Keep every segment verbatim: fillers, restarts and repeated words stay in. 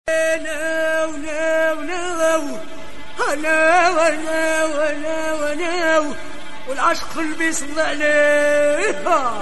انا ونا ونا انا وانا وانا وانا والعشق في البي صلى عليه.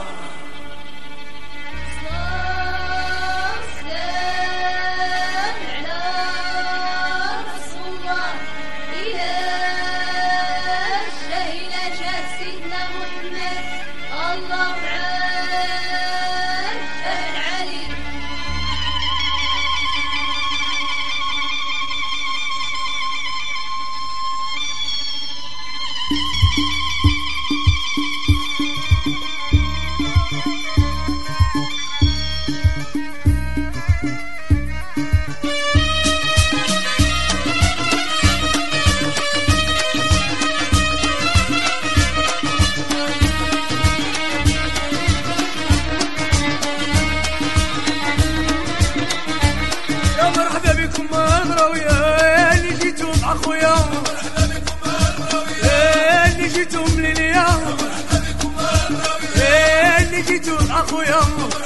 اخويا اللي جيتم لليوم اللي جيتم اخويا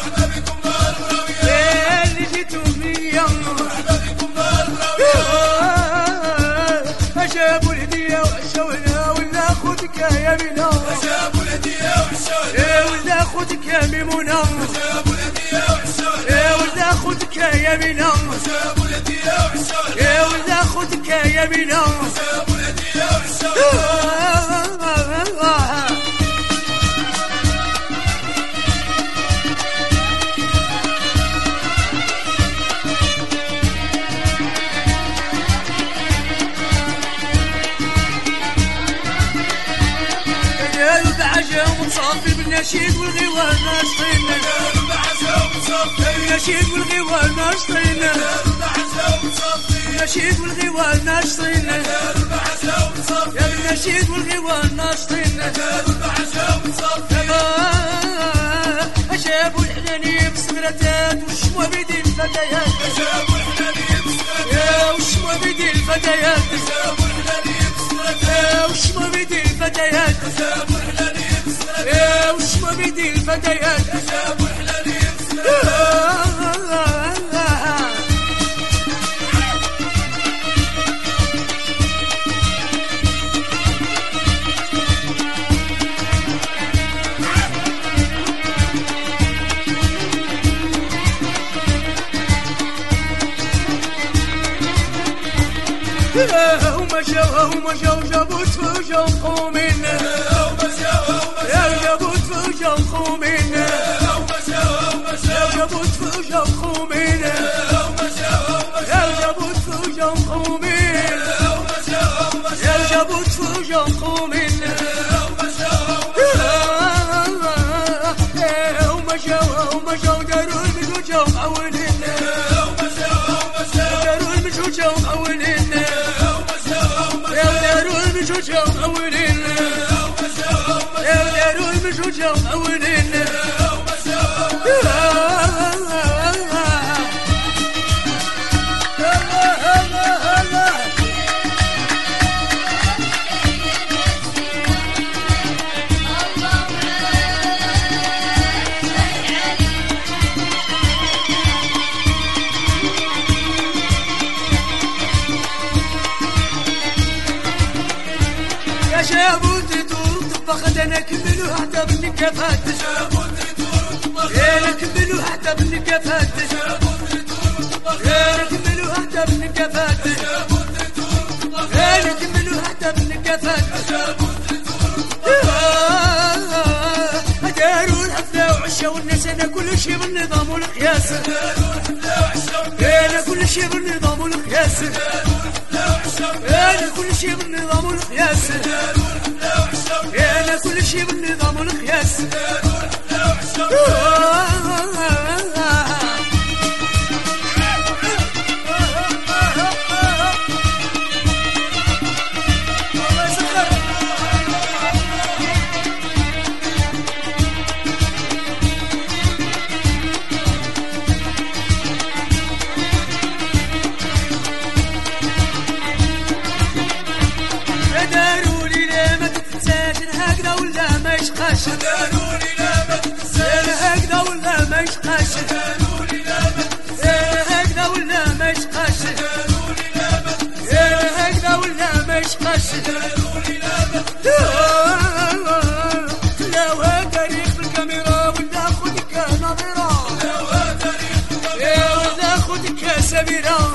اللي جيتم لليوم جابوا الهديه وعشونا ولا خذك يا ميمونه جابوا الهديه وعشونا ولا خذك يا ميمونه جابوا الهديه وعشونا ولا خذك يا ميمونه جابوا الهديه وعشونا ولا خذك يا ميمونه جابوا الهديه وعشونا صافي بالنشيد والغوار ناشطين بالنشيد والغوار ناشطين بالنشيد والغوار ناشطين يا بالنشيد والغوار ناشطين أجابوا الحنانية بسمرتات والشموع بيدي الفتيات أجابوا الحنانية بسمرتات والشموع بيدي الفتيات أجابوا الحنانية بسمرتات والشموع بيدي الفتيات أجابوا الحنانية يا وش ما بيدي الفتيات جابوا الحلاليب هما جاو هما جاو جابوا تفوجوا قومين جابوت فوجا وخومين جابوت فوجا وخومين جابوت فوجا وخومين جابوت فوجا وخومين هما جاو هما جاو داروا المجوجة ومعولين داروا المجوجة ومعولين داروا المجوجة ومعولين داروا المجوجة ومعولين يا شابوت فخدنا كملوا حتى بالنكفات يا كملوا حتى بالنكفات يا كملوا حتى بالنكفات يا كملوا حتى بالنكفات داروا الحفلة وعشا والناس انا كل شي بالنظام والقياس انا كل شي بالنظام والقياس انا كل شي بالنظام والقياس انا كل شي بالنظام والقياس داروا لي لا ما تنساش هكذا ولا ما يشقاش داروا لي لا ما تنساش هكذا ولا ما يشقاش سميرة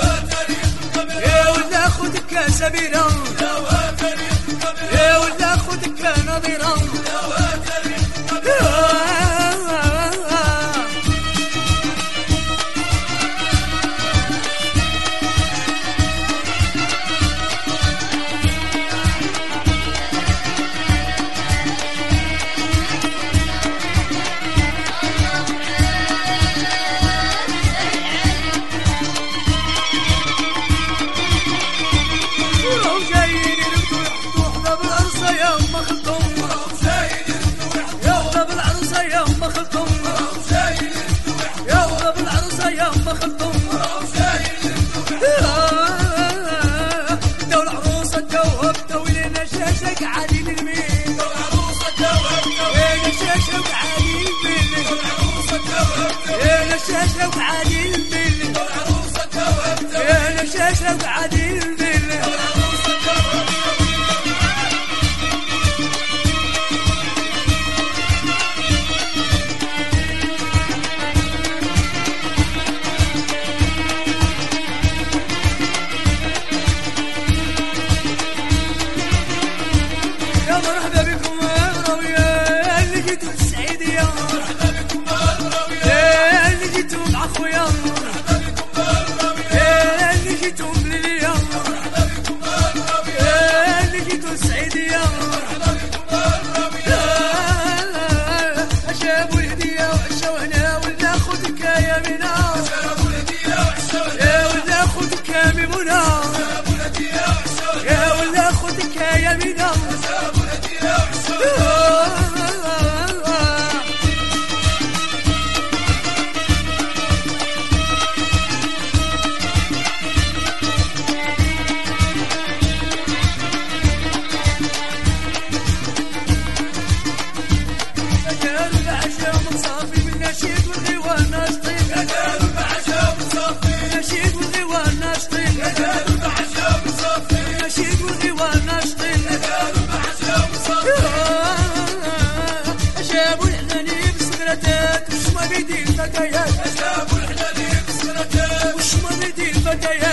يا ولا خدك سميرة يا ولا خدك نظيرة شاشة وعادي البل يا شاشة وعادي البل يا مرحبا بكم راوية اللي جيتوا السعيدية اخويا يا اللي جيتوا بليليا يا اللي جيتوا السعيدية جابوا الهدية وعشاو هنا ولا خدك يا مينا يا ولا خدك يا ميمونة يا ولا خدك يا مينا وش ما بيدي الفتيات